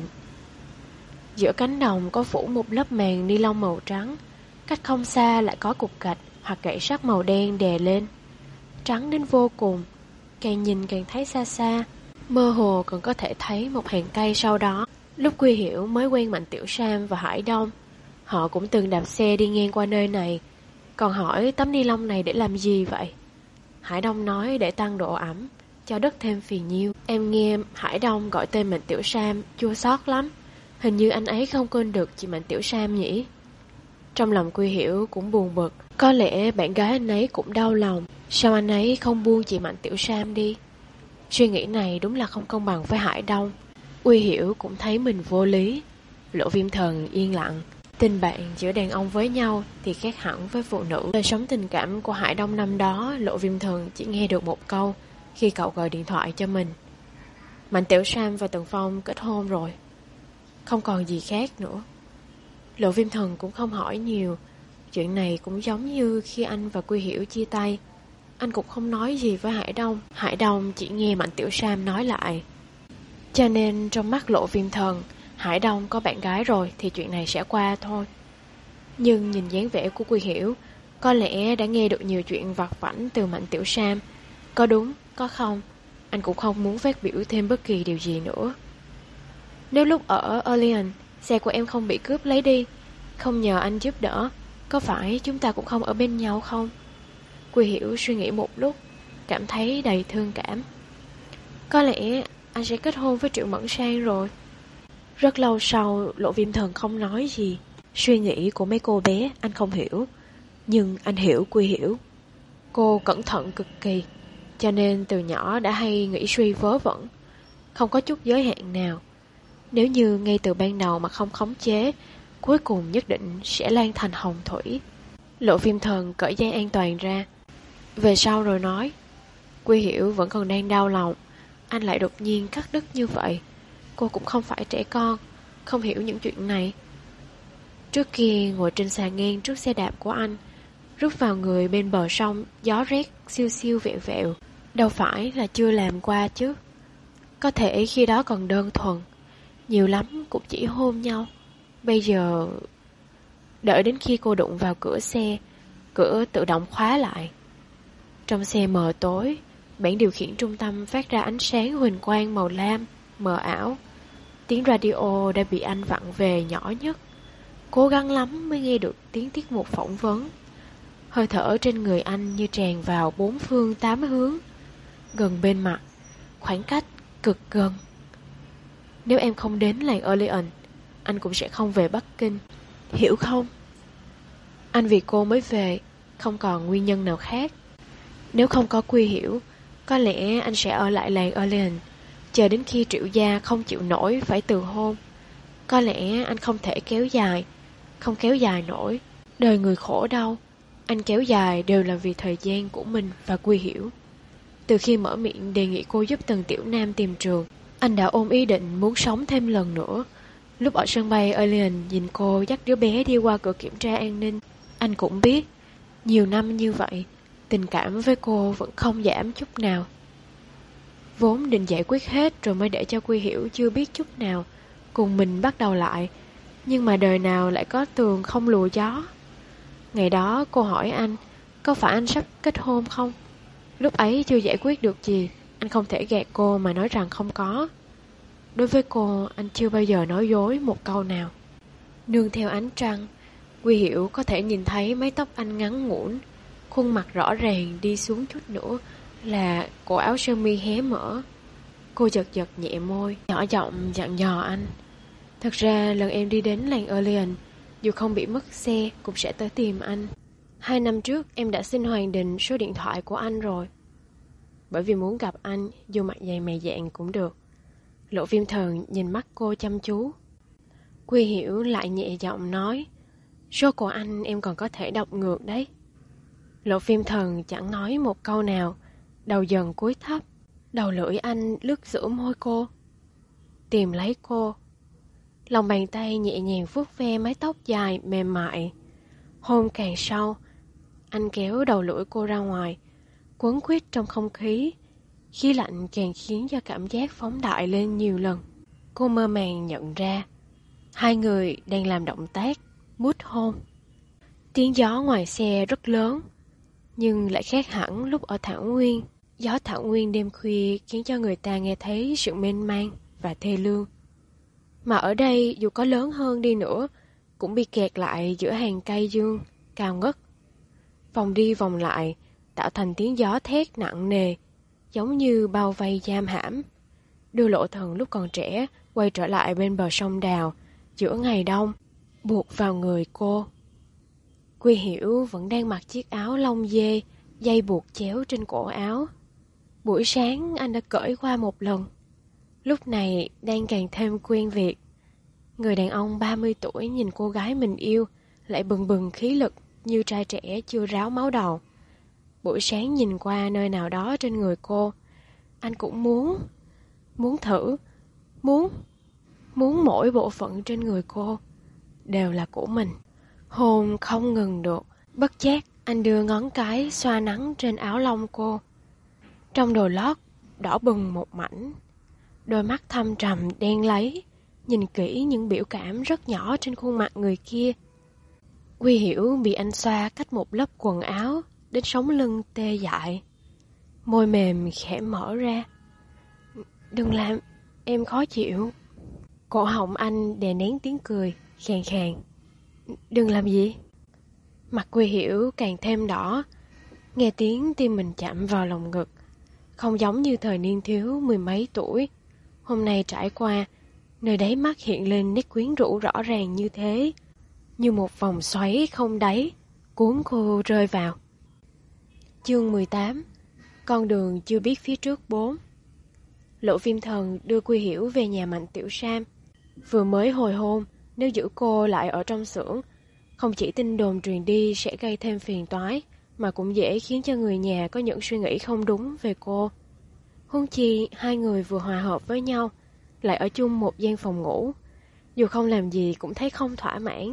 Giữa cánh đồng có phủ một lớp màn ni lông màu trắng, cách không xa lại có cục gạch hoặc gậy sắt màu đen đè lên. Trắng đến vô cùng, càng nhìn càng thấy xa xa, mơ hồ còn có thể thấy một hàng cây sau đó. Lúc Quy Hiểu mới quen Mạnh Tiểu Sam và Hải Đông, họ cũng từng đạp xe đi ngang qua nơi này, còn hỏi tấm ni lông này để làm gì vậy? Hải Đông nói để tăng độ ẩm, cho đất thêm phì nhiêu. Em nghe Hải Đông gọi tên Mạnh Tiểu Sam chua xót lắm. Hình như anh ấy không quên được chị Mạnh Tiểu Sam nhỉ? Trong lòng Quy Hiểu cũng buồn bực. Có lẽ bạn gái anh ấy cũng đau lòng. Sao anh ấy không buông chị Mạnh Tiểu Sam đi? Suy nghĩ này đúng là không công bằng với Hải Đông. Quy Hiểu cũng thấy mình vô lý. Lộ Viêm Thần yên lặng. Tình bạn giữa đàn ông với nhau thì khác hẳn với phụ nữ. Đời sống tình cảm của Hải Đông năm đó, Lộ Viêm Thần chỉ nghe được một câu khi cậu gọi điện thoại cho mình. Mạnh Tiểu Sam và Tần Phong kết hôn rồi, không còn gì khác nữa. Lộ Viêm Thần cũng không hỏi nhiều. Chuyện này cũng giống như khi anh và Quy Hiểu chia tay, anh cũng không nói gì với Hải Đông. Hải Đông chỉ nghe Mạnh Tiểu Sam nói lại. Cho nên trong mắt Lộ Viêm Thần, Hải Đông có bạn gái rồi thì chuyện này sẽ qua thôi. Nhưng nhìn dáng vẻ của Quy Hiểu, có lẽ đã nghe được nhiều chuyện vặt vãnh từ Mạnh Tiểu Sam. Có đúng, có không, anh cũng không muốn phát biểu thêm bất kỳ điều gì nữa. Nếu lúc ở Orleans, xe của em không bị cướp lấy đi, không nhờ anh giúp đỡ, có phải chúng ta cũng không ở bên nhau không? Quy Hiểu suy nghĩ một lúc, cảm thấy đầy thương cảm. Có lẽ anh sẽ kết hôn với Triệu Mẫn Sang rồi. Rất lâu sau, Lộ Viêm Thần không nói gì. Suy nghĩ của mấy cô bé anh không hiểu, nhưng anh hiểu Quy Hiểu. Cô cẩn thận cực kỳ, cho nên từ nhỏ đã hay nghĩ suy vớ vẩn, không có chút giới hạn nào. Nếu như ngay từ ban đầu mà không khống chế, cuối cùng nhất định sẽ lan thành hồng thủy. Lộ Viêm Thần cởi dây an toàn ra. Về sau rồi nói. Quy Hiểu vẫn còn đang đau lòng, anh lại đột nhiên cắt đứt như vậy. Cô cũng không phải trẻ con, không hiểu những chuyện này. Trước kia ngồi trên xà ngang trước xe đạp của anh, rút vào người bên bờ sông, gió rét siêu siêu vẹo vẹo, đâu phải là chưa làm qua chứ. Có thể khi đó còn đơn thuần, nhiều lắm cũng chỉ hôn nhau. Bây giờ đợi đến khi cô đụng vào cửa xe, cửa tự động khóa lại. Trong xe mờ tối, bảng điều khiển trung tâm phát ra ánh sáng huỳnh quang màu lam, mờ ảo. Tiếng radio đã bị anh vặn về nhỏ nhất. Cố gắng lắm mới nghe được tiếng tiết mục phỏng vấn. Hơi thở trên người anh như tràn vào bốn phương tám hướng, gần bên mặt, khoảng cách cực gần. Nếu em không đến làng Orleans, anh cũng sẽ không về Bắc Kinh, hiểu không? Anh vì cô mới về, không còn nguyên nhân nào khác. Nếu không có Quy Hiểu, có lẽ anh sẽ ở lại làng Orleans, chờ đến khi Triệu gia không chịu nổi phải từ hôn. Có lẽ anh không thể kéo dài, không kéo dài nổi. Đời người khổ đau, anh kéo dài đều là vì thời gian của mình và Quy Hiểu. Từ khi mở miệng đề nghị cô giúp Tần Tiểu Nam tìm trường, anh đã ôm ý định muốn sống thêm lần nữa. Lúc ở sân bay Orleans nhìn cô dắt đứa bé đi qua cửa kiểm tra an ninh, anh cũng biết, nhiều năm như vậy, tình cảm với cô vẫn không giảm chút nào. Vốn định giải quyết hết rồi mới để cho Quy Hiểu chưa biết chút nào, cùng mình bắt đầu lại. Nhưng mà đời nào lại có tường không lùa gió. Ngày đó cô hỏi anh, có phải anh sắp kết hôn không? Lúc ấy chưa giải quyết được gì, anh không thể gạt cô mà nói rằng không có. Đối với cô, anh chưa bao giờ nói dối một câu nào. Nương theo ánh trăng, Quy Hiểu có thể nhìn thấy mái tóc anh ngắn ngủn, Khuôn mặt rõ ràng đi xuống chút nữa là cổ áo sơ mi hé mở. Cô giật giật nhẹ môi, nhỏ giọng dặn dò anh. Thật ra lần em đi đến làng Orleans, dù không bị mất xe cũng sẽ tới tìm anh. Hai năm trước em đã xin Hoàng Đình số điện thoại của anh rồi. Bởi vì muốn gặp anh, dù mặt dày mày dạn cũng được. Lộ Viêm Thần nhìn mắt cô chăm chú. Quy Hiểu lại nhẹ giọng nói, số của anh em còn có thể đọc ngược đấy. Lộ Viêm Thần chẳng nói một câu nào, đầu dần cúi thấp, đầu lưỡi anh lướt giữa môi cô, tìm lấy cô. Lòng bàn tay nhẹ nhàng vuốt ve mái tóc dài mềm mại. Hôn càng sâu, anh kéo đầu lưỡi cô ra ngoài, quấn quýt trong không khí. Khí lạnh càng khiến cho cảm giác phóng đại lên nhiều lần. Cô mơ màng nhận ra hai người đang làm động tác mút hôn. Tiếng gió ngoài xe rất lớn, nhưng lại khác hẳn lúc ở thảo nguyên. Gió thảo nguyên đêm khuya khiến cho người ta nghe thấy sự mênh mang và thê lương. Mà ở đây dù có lớn hơn đi nữa, cũng bị kẹt lại giữa hàng cây dương cao ngất. Vòng đi vòng lại, tạo thành tiếng gió thét nặng nề, giống như bao vây giam hãm. Đưa Lộ Thần lúc còn trẻ quay trở lại bên bờ sông Đào giữa ngày đông, buộc vào người cô. Quy Hiểu vẫn đang mặc chiếc áo lông dê, dây buộc chéo trên cổ áo. Buổi sáng anh đã cởi qua một lần, lúc này đang càng thêm quen việc. Người đàn ông ba mươi tuổi nhìn cô gái mình yêu, lại bừng bừng khí lực như trai trẻ chưa ráo máu đầu. Buổi sáng nhìn qua nơi nào đó trên người cô, anh cũng muốn, muốn thử, muốn, muốn mỗi bộ phận trên người cô đều là của mình. Hôn không ngừng được, bất giác anh đưa ngón cái xoa nắng trên áo lông cô. Trong đồ lót đỏ bừng một mảnh, đôi mắt thâm trầm đen láy, nhìn kỹ những biểu cảm rất nhỏ trên khuôn mặt người kia. Quy Hiểu bị anh xoa cách một lớp quần áo đến sống lưng tê dại. Môi mềm khẽ mở ra. Đừng làm em khó chịu. Cổ họng anh đè nén tiếng cười khàn khàn. Đừng làm gì? Mặt Quy Hiểu càng thêm đỏ. Nghe tiếng tim mình chạm vào lòng ngực. Không giống như thời niên thiếu mười mấy tuổi. Hôm nay trải qua, nơi đáy mắt hiện lên nét quyến rũ rõ ràng như thế, như một vòng xoáy không đáy, cuốn cô rơi vào. Chương mười tám. Con đường chưa biết phía trước bốn. Lộ Viêm Thần đưa Quy Hiểu về nhà Mạnh Tiểu Sam. Vừa mới hồi hôn, nếu giữ cô lại ở trong xưởng, không chỉ tin đồn truyền đi sẽ gây thêm phiền toái, mà cũng dễ khiến cho người nhà có những suy nghĩ không đúng về cô. Huống chi hai người vừa hòa hợp với nhau, lại ở chung một gian phòng ngủ, dù không làm gì cũng thấy không thỏa mãn.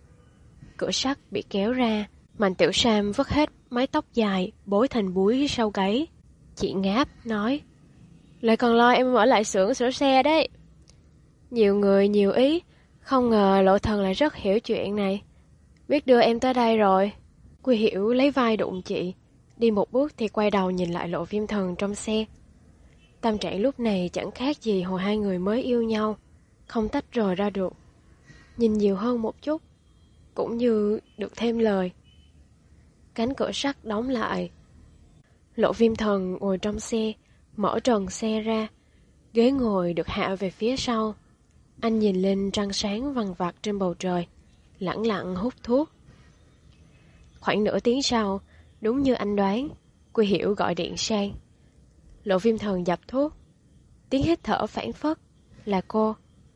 Cửa sắt bị kéo ra, Mạnh Tiểu Sam vứt hết mái tóc dài bối thành búi sau gáy. Chị ngáp nói, lại còn lo em ở lại xưởng sửa xe đấy. Nhiều người nhiều ý, không ngờ Lộ Thần lại rất hiểu chuyện này, biết đưa em tới đây rồi. Quy Hiểu lấy vai đụng chị, đi một bước thì quay đầu nhìn lại Lộ Viêm Thần trong xe. Tâm trạng lúc này chẳng khác gì hồi hai người mới yêu nhau, không tách rời ra được. Nhìn nhiều hơn một chút, cũng như được thêm lời. Cánh cửa sắt đóng lại. Lộ Viêm Thần ngồi trong xe, mở trần xe ra. Ghế ngồi được hạ về phía sau. Anh nhìn lên trăng sáng vằng vặc trên bầu trời, lẳng lặng hút thuốc. Khoảng nửa tiếng sau, đúng như anh đoán, Quy Hiểu gọi điện sang. Lộ Viêm Thần dập thuốc. Tiếng hít thở phảng phất là cô.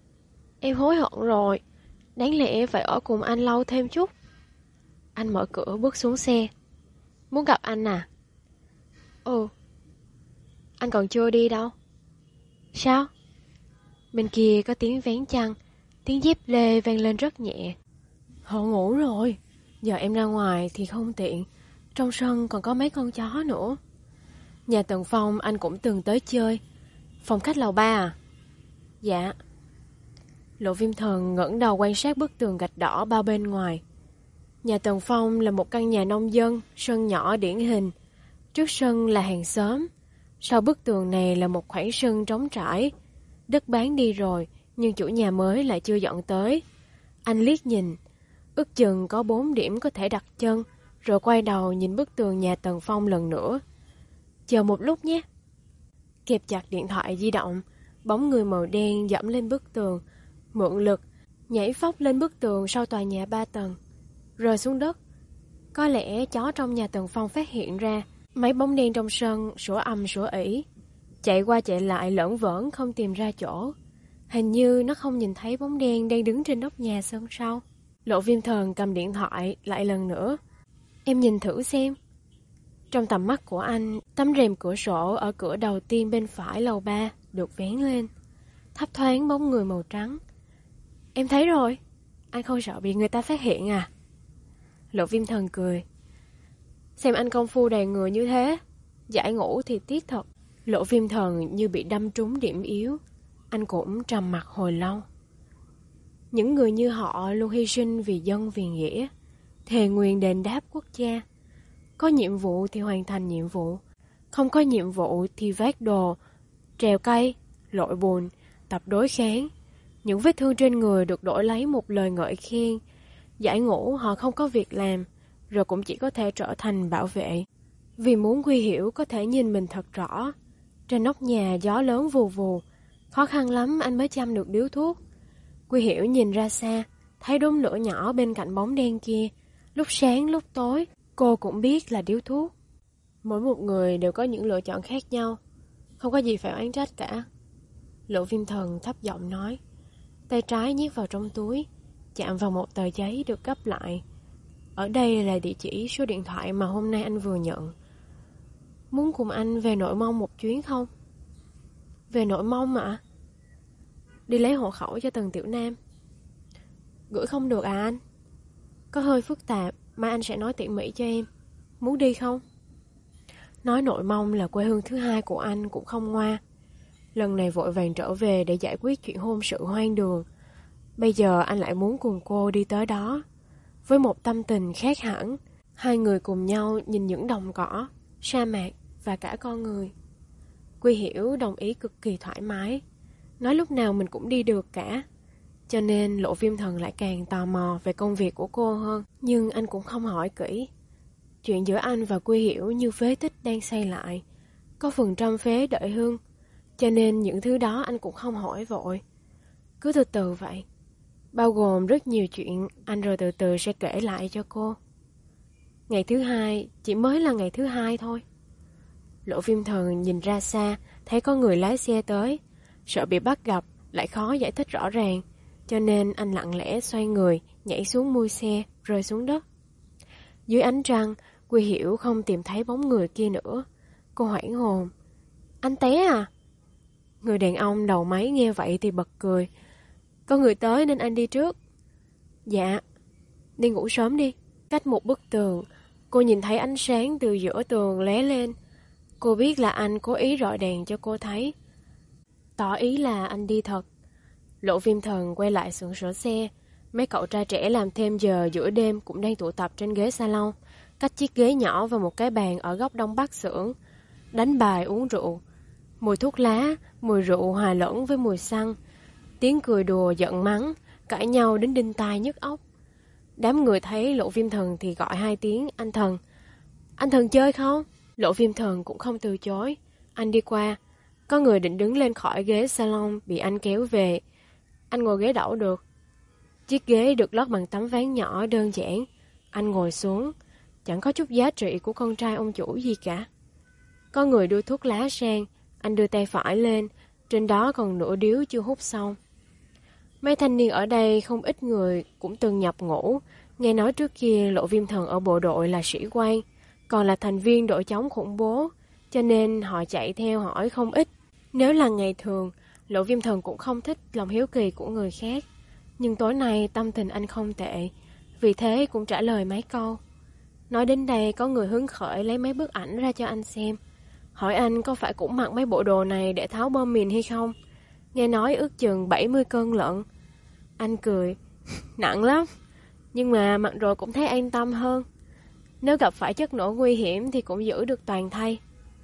Em hối hận rồi, đáng lẽ phải ở cùng anh lâu thêm chút. Anh mở cửa bước xuống xe. Muốn gặp anh à? Ừ. Anh còn chưa đi đâu. Sao? Bên kia có tiếng vén chăn, tiếng dép lê vang lên rất nhẹ. Họ ngủ rồi, giờ em ra ngoài thì không tiện. Trong sân còn có mấy con chó nữa. Nhà Tần Phong anh cũng từng tới chơi. Phòng khách lầu ba à? Dạ. Lộ Viêm Thần ngẩng đầu quan sát bức tường gạch đỏ bao bên ngoài. Nhà Tần Phong là một căn nhà nông dân, sân nhỏ điển hình. Trước sân là hàng xóm. Sau bức tường này là một khoảng sân trống trải. Đất bán đi rồi, nhưng chủ nhà mới lại chưa dọn tới. Anh liếc nhìn, ước chừng có bốn điểm có thể đặt chân, rồi quay đầu nhìn bức tường nhà Tần Phong lần nữa. Chờ một lúc nhé. Kẹp chặt điện thoại di động, bóng người màu đen dẫm lên bức tường, mượn lực, nhảy phóc lên bức tường sau tòa nhà ba tầng, rơi xuống đất. Có lẽ chó trong nhà Tần Phong phát hiện ra, mấy bóng đen trong sân sủa ầm sủa ỉ, chạy qua chạy lại lởn vởn không tìm ra chỗ. Hình như nó không nhìn thấy bóng đen đang đứng trên nóc nhà sân sau. Lộ Viêm Thần cầm điện thoại lại lần nữa. Em nhìn thử xem. Trong tầm mắt của anh, tấm rèm cửa sổ ở cửa đầu tiên bên phải lầu ba được vén lên, thấp thoáng bóng người màu trắng. Em thấy rồi. Anh không sợ bị người ta phát hiện à? Lộ Viêm Thần cười. Xem anh công phu đầy người như thế, giải ngũ thì tiếc thật. Lộ Viêm Thần như bị đâm trúng điểm yếu. Anh cũng trầm mặc hồi lâu. Những người như họ luôn hy sinh vì dân vì nghĩa, thề nguyền đền đáp quốc gia. Có nhiệm vụ thì hoàn thành nhiệm vụ, không có nhiệm vụ thì vác đồ, trèo cây, lội bùn, tập đối kháng. Những vết thương trên người được đổi lấy một lời ngợi khen. Giải ngũ họ không có việc làm, rồi cũng chỉ có thể trở thành bảo vệ. Vì muốn Quy Hiểu có thể nhìn mình thật rõ. Trên nóc nhà gió lớn vù vù, khó khăn lắm anh mới chăm được điếu thuốc. Quy Hiểu nhìn ra xa, thấy đốm lửa nhỏ bên cạnh bóng đen kia. Lúc sáng lúc tối, cô cũng biết là điếu thuốc. Mỗi một người đều có những lựa chọn khác nhau, không có gì phải oán trách cả. Lộ Viêm Thần thấp giọng nói, tay trái nhét vào trong túi, chạm vào một tờ giấy được gấp lại. Ở đây là địa chỉ số điện thoại mà hôm nay anh vừa nhận. Muốn cùng anh về Nội Mông một chuyến không? Về Nội Mông ạ? Đi lấy hộ khẩu cho Tần Tiểu Nam. Gửi không được à anh? Có hơi phức tạp, mai anh sẽ nói tỉ mỉ cho em. Muốn đi không? Nói Nội Mông là quê hương thứ hai của anh cũng không ngoa. Lần này vội vàng trở về để giải quyết chuyện hôn sự hoang đường. Bây giờ anh lại muốn cùng cô đi tới đó. Với một tâm tình khác hẳn, hai người cùng nhau nhìn những đồng cỏ, sa mạc và cả con người. Quy Hiểu đồng ý cực kỳ thoải mái, nói lúc nào mình cũng đi được cả. Cho nên Lộ Viêm Thần lại càng tò mò về công việc của cô hơn. Nhưng anh cũng không hỏi kỹ. Chuyện giữa anh và Quy Hiểu như phế tích đang xây lại, có phần trăm phế đợi hương. Cho nên những thứ đó anh cũng không hỏi vội. Cứ từ từ vậy. Bao gồm rất nhiều chuyện anh rồi từ từ sẽ kể lại cho cô. Ngày thứ hai chỉ mới là ngày thứ hai thôi. Lộ Viêm Thần nhìn ra xa, thấy có người lái xe tới. Sợ bị bắt gặp, lại khó giải thích rõ ràng. Cho nên anh lặng lẽ xoay người, nhảy xuống mui xe, rơi xuống đất. Dưới ánh trăng, Quy Hiểu không tìm thấy bóng người kia nữa. Cô hoảng hồn. Anh té à? Người đàn ông đầu máy nghe vậy thì bật cười. Có người tới nên anh đi trước. Dạ. Đi ngủ sớm đi. Cách một bức tường, cô nhìn thấy ánh sáng từ giữa tường lóe lên. Cô biết là anh cố ý rọi đèn cho cô thấy, tỏ ý là anh đi thật. Lộ Viêm Thần quay lại sườn sửa xe. Mấy cậu trai trẻ làm thêm giờ giữa đêm cũng đang tụ tập trên ghế salon, cách chiếc ghế nhỏ và một cái bàn ở góc đông bắc xưởng, đánh bài uống rượu. Mùi thuốc lá, mùi rượu hòa lẫn với mùi xăng, tiếng cười đùa giận mắng, cãi nhau đến đinh tai nhức óc. Đám người thấy Lộ Viêm Thần thì gọi hai tiếng anh Thần. Anh Thần chơi không? Lộ Viêm Thần cũng không từ chối. Anh đi qua. Có người định đứng lên khỏi ghế salon bị anh kéo về. Anh ngồi ghế đẩu được. Chiếc ghế được lót bằng tấm ván nhỏ đơn giản. Anh ngồi xuống. Chẳng có chút giá trị của con trai ông chủ gì cả. Có người đưa thuốc lá sang. Anh đưa tay phải lên. Trên đó còn nửa điếu chưa hút xong. Mấy thanh niên ở đây không ít người cũng từng nhập ngũ. Nghe nói trước kia Lộ Viêm Thần ở bộ đội là sĩ quan, còn là thành viên đội chống khủng bố, cho nên họ chạy theo hỏi không ít. Nếu là ngày thường, Lộ Viêm Thần cũng không thích lòng hiếu kỳ của người khác. Nhưng tối nay tâm tình anh không tệ, vì thế cũng trả lời mấy câu. Nói đến đây có người hứng khởi lấy mấy bức ảnh ra cho anh xem. Hỏi anh có phải cũng mặc mấy bộ đồ này để tháo bom mìn hay không? Nghe nói ước chừng bảy mươi cân lận. Anh cười. Nặng lắm. Nhưng mà mặc rồi cũng thấy an tâm hơn. Nếu gặp phải chất nổ nguy hiểm thì cũng giữ được toàn thây.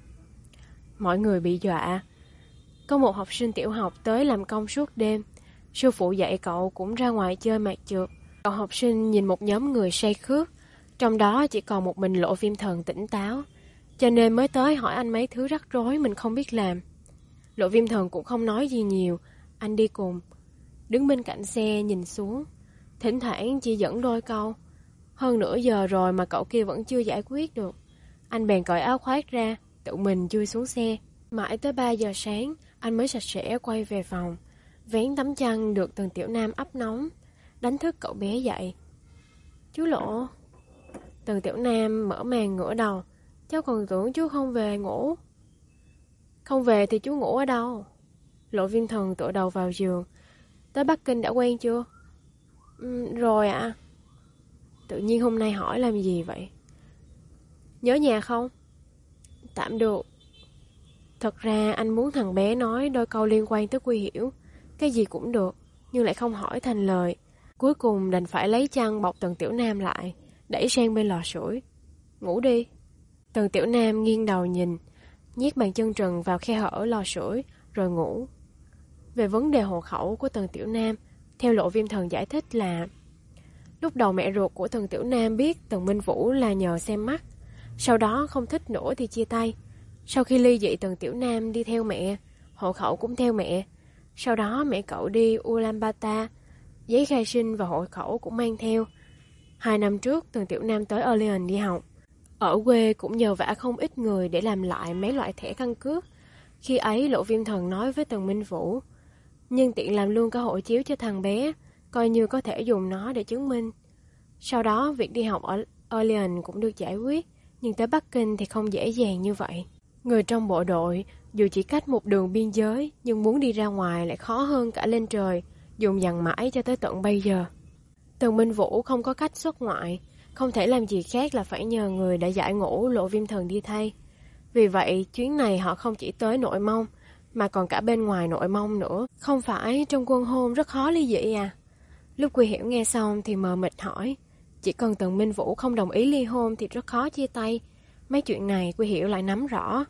Mọi người bị dọa. Có một học sinh tiểu học tới làm công suốt đêm. Sư phụ dạy cậu cũng ra ngoài chơi mạt trượt. Cậu học sinh nhìn một nhóm người say khướt, Trong đó chỉ còn một mình Lộ Viêm Thần tỉnh táo, cho nên mới tới hỏi anh mấy thứ rắc rối mình không biết làm. Lộ Viêm Thần cũng không nói gì nhiều, anh đi cùng, đứng bên cạnh xe nhìn xuống, thỉnh thoảng chỉ dẫn đôi câu. Hơn nửa giờ rồi mà cậu kia vẫn chưa giải quyết được. Anh bèn cởi áo khoác ra, tự mình chui xuống xe. Mãi tới ba giờ sáng, anh mới sạch sẽ quay về phòng, vén tấm chăn được Tần Tiểu Nam ấp nóng, đánh thức cậu bé dậy. Chú Lộ. Tần Tiểu Nam mở màn ngửa đầu. Cháu còn tưởng chú không về ngủ. Không về thì chú ngủ ở đâu? Lộ Viêm Thần tựa đầu vào giường. Tới Bắc Kinh đã quen chưa? Ừ, rồi ạ. À. Tự nhiên hôm nay hỏi làm gì vậy? Nhớ nhà không? Tạm được. Thật ra anh muốn thằng bé nói đôi câu liên quan tới Quy Hiểu. Cái gì cũng được, nhưng lại không hỏi thành lời. Cuối cùng đành phải lấy chăn bọc Tần Tiểu Nam lại, đẩy sang bên lò sưởi. Ngủ đi. Tần Tiểu Nam nghiêng đầu nhìn, nhét bàn chân trần vào khe hở lò sưởi, rồi ngủ. Về vấn đề hộ khẩu của Tần Tiểu Nam, theo Lộ Viêm Thần giải thích là lúc đầu mẹ ruột của Tần Tiểu Nam biết Tần Minh Vũ là nhờ xem mắt, sau đó không thích nữa thì chia tay. Sau khi ly dị, Tần Tiểu Nam đi theo mẹ, hộ khẩu cũng theo mẹ. Sau đó mẹ cậu đi Ulaanbaatar, giấy khai sinh và hộ khẩu cũng mang theo. Hai năm trước, Tần Tiểu Nam tới Orleans đi học. Ở quê cũng nhờ vả không ít người để làm lại mấy loại thẻ căn cước. Khi ấy Lộ Viêm Thần nói với Tần Minh Vũ, nhưng tiện làm luôn cả hộ chiếu cho thằng bé, coi như có thể dùng nó để chứng minh. Sau đó việc đi học ở Orleans cũng được giải quyết, nhưng tới Bắc Kinh thì không dễ dàng như vậy. Người trong bộ đội, dù chỉ cách một đường biên giới, nhưng muốn đi ra ngoài lại khó hơn cả lên trời, dùng dằn mãi cho tới tận bây giờ. Tần Minh Vũ không có cách xuất ngoại, không thể làm gì khác là phải nhờ người đã giải ngũ Lộ Viêm Thần đi thay. Vì vậy, chuyến này họ không chỉ tới Nội Mông, mà còn cả bên ngoài Nội Mông nữa. Không phải trong quân hôn rất khó ly dị à? Lúc Quy Hiểu nghe xong thì mờ mịt hỏi, chỉ cần Tần Minh Vũ không đồng ý ly hôn thì rất khó chia tay. Mấy chuyện này Quy Hiểu lại nắm rõ.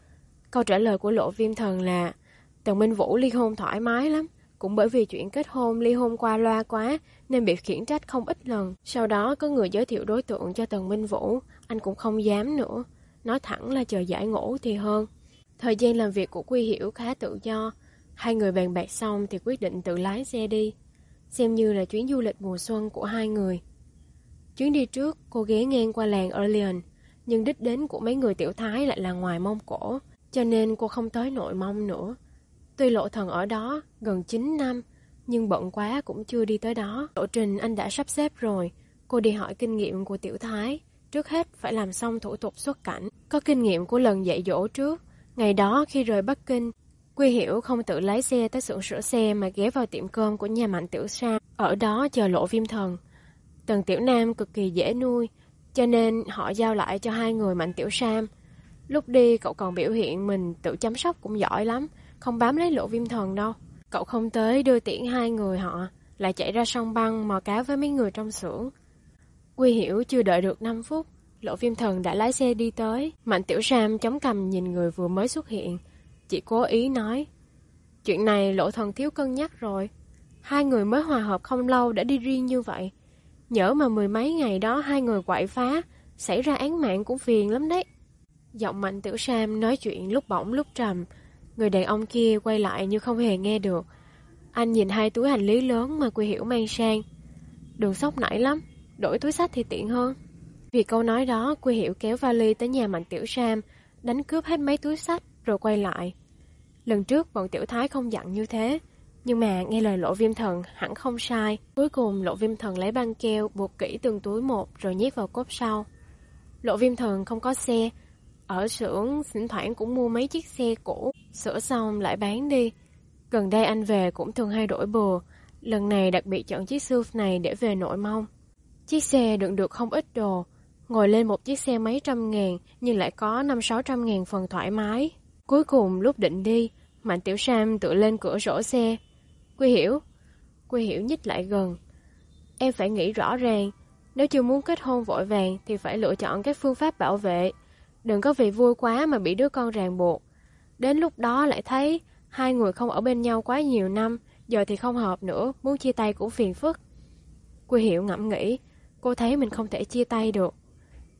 Câu trả lời của Lộ Viêm Thần là Tần Minh Vũ ly hôn thoải mái lắm, cũng bởi vì chuyện kết hôn ly hôn qua loa quá nên bị khiển trách không ít lần. Sau đó có người giới thiệu đối tượng cho Tần Minh Vũ, anh cũng không dám nữa, nói thẳng là chờ giải ngũ thì hơn. Thời gian làm việc của Quy Hiểu khá tự do, hai người bàn bạc xong thì quyết định tự lái xe đi, xem như là chuyến du lịch mùa xuân của hai người. Chuyến đi trước, cô ghé ngang qua làng Orleans, nhưng đích đến của mấy người tiểu thái lại là ngoài Mông Cổ, cho nên cô không tới Nội Mông nữa. Tuy Lộ Thần ở đó gần chín năm, nhưng bận quá cũng chưa đi tới đó. Lộ trình anh đã sắp xếp rồi, cô đi hỏi kinh nghiệm của tiểu thái. Trước hết phải làm xong thủ tục xuất cảnh. Có kinh nghiệm của lần dạy dỗ trước. Ngày đó khi rời Bắc Kinh, Quy Hiểu không tự lái xe tới xưởng sửa xe mà ghé vào tiệm cơm của nhà Mạnh Tiểu Sam. Ở đó chờ Lộ Viêm Thần. Tần Tiểu Nam cực kỳ dễ nuôi, cho nên họ giao lại cho hai người Mạnh Tiểu Sam. Lúc đi cậu còn biểu hiện mình tự chăm sóc cũng giỏi lắm, không bám lấy Lộ Viêm Thần đâu. Cậu không tới đưa tiễn hai người họ, lại chạy ra sông băng mò cá với mấy người trong xưởng. Quy Hiểu chưa đợi được năm phút, Lộ Viêm Thần đã lái xe đi tới. Mạnh Tiểu Sam chống cằm nhìn người vừa mới xuất hiện, chỉ cố ý nói, chuyện này Lộ Thần thiếu cân nhắc rồi. Hai người mới hòa hợp không lâu đã đi riêng như vậy. Nhỡ mà mười mấy ngày đó hai người quậy phá, xảy ra án mạng cũng phiền lắm đấy. Giọng Mạnh Tiểu Sam nói chuyện lúc bổng lúc trầm. Người đàn ông kia quay lại như không hề nghe được. Anh nhìn hai túi hành lý lớn mà Quy Hiểu mang sang. Đường sốc nảy lắm, đổi túi xách thì tiện hơn. Vì câu nói đó, Quy Hiểu kéo vali tới nhà Mạnh Tiểu Sam, đánh cướp hết mấy túi xách rồi quay lại. Lần trước bọn Tiểu Thái không dặn như thế, nhưng mà nghe lời Lộ Viêm Thần hẳn không sai. Cuối cùng Lộ Viêm Thần lấy băng keo buộc kỹ từng túi một rồi nhét vào cốp sau. Lộ Viêm Thần không có xe, ở xưởng thỉnh thoảng cũng mua mấy chiếc xe cũ, sửa xong lại bán đi. Gần đây anh về cũng thường hay đổi bừa, lần này đặc biệt chọn chiếc ét u vê này để về Nội Mông. Chiếc xe đựng được không ít đồ, ngồi lên một chiếc xe mấy trăm ngàn nhưng lại có năm sáu trăm ngàn phần thoải mái. Cuối cùng lúc định đi, Mạnh Tiểu Sam tựa lên cửa sổ xe. Quy Hiểu. Quy Hiểu nhích lại gần. Em phải nghĩ rõ ràng, nếu chưa muốn kết hôn vội vàng thì phải lựa chọn các phương pháp bảo vệ. Đừng có vì vui quá mà bị đứa con ràng buộc. Đến lúc đó lại thấy hai người không ở bên nhau quá nhiều năm, giờ thì không hợp nữa, muốn chia tay cũng phiền phức. Quy Hiểu ngẫm nghĩ, cô thấy mình không thể chia tay được.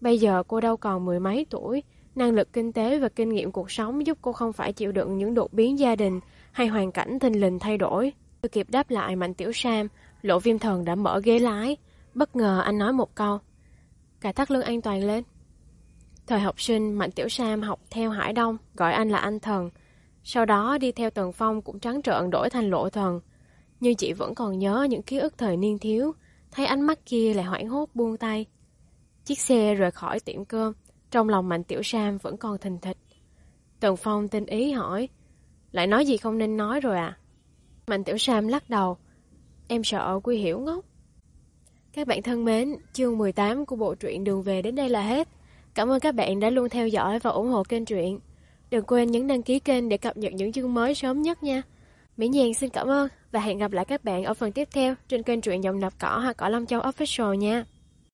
Bây giờ cô đâu còn mười mấy tuổi, năng lực kinh tế và kinh nghiệm cuộc sống giúp cô không phải chịu đựng những đột biến gia đình hay hoàn cảnh thình lình thay đổi. Chưa kịp đáp lại Mạnh Tiểu Sam, Lộ Viêm Thần đã mở ghế lái. Bất ngờ anh nói một câu: "Cài thắt lưng an toàn lên." Thời học sinh, Mạnh Tiểu Sam học theo Hải Đông, gọi anh là anh Thần. Sau đó đi theo Tần Phong cũng trắng trợn đổi thành Lộ Thần. Nhưng chị vẫn còn nhớ những ký ức thời niên thiếu, thấy ánh mắt kia lại hoảng hốt buông tay. Chiếc xe rời khỏi tiệm cơm, trong lòng Mạnh Tiểu Sam vẫn còn thình thịch. Tần Phong tinh ý hỏi: "Lại nói gì không nên nói rồi à?" Mạnh Tiểu Sam lắc đầu: "Em sợ Quy Hiểu ngốc." Các bạn thân mến, chương mười tám của bộ truyện Đường Về đến đây là hết. Cảm ơn các bạn đã luôn theo dõi và ủng hộ kênh truyện. Đừng quên nhấn đăng ký kênh để cập nhật những chương mới sớm nhất nha. Mỹ Nhàn xin cảm ơn và hẹn gặp lại các bạn ở phần tiếp theo trên kênh truyện Giọng Đọc Cỏ hoặc Cỏ Long Châu Official nha.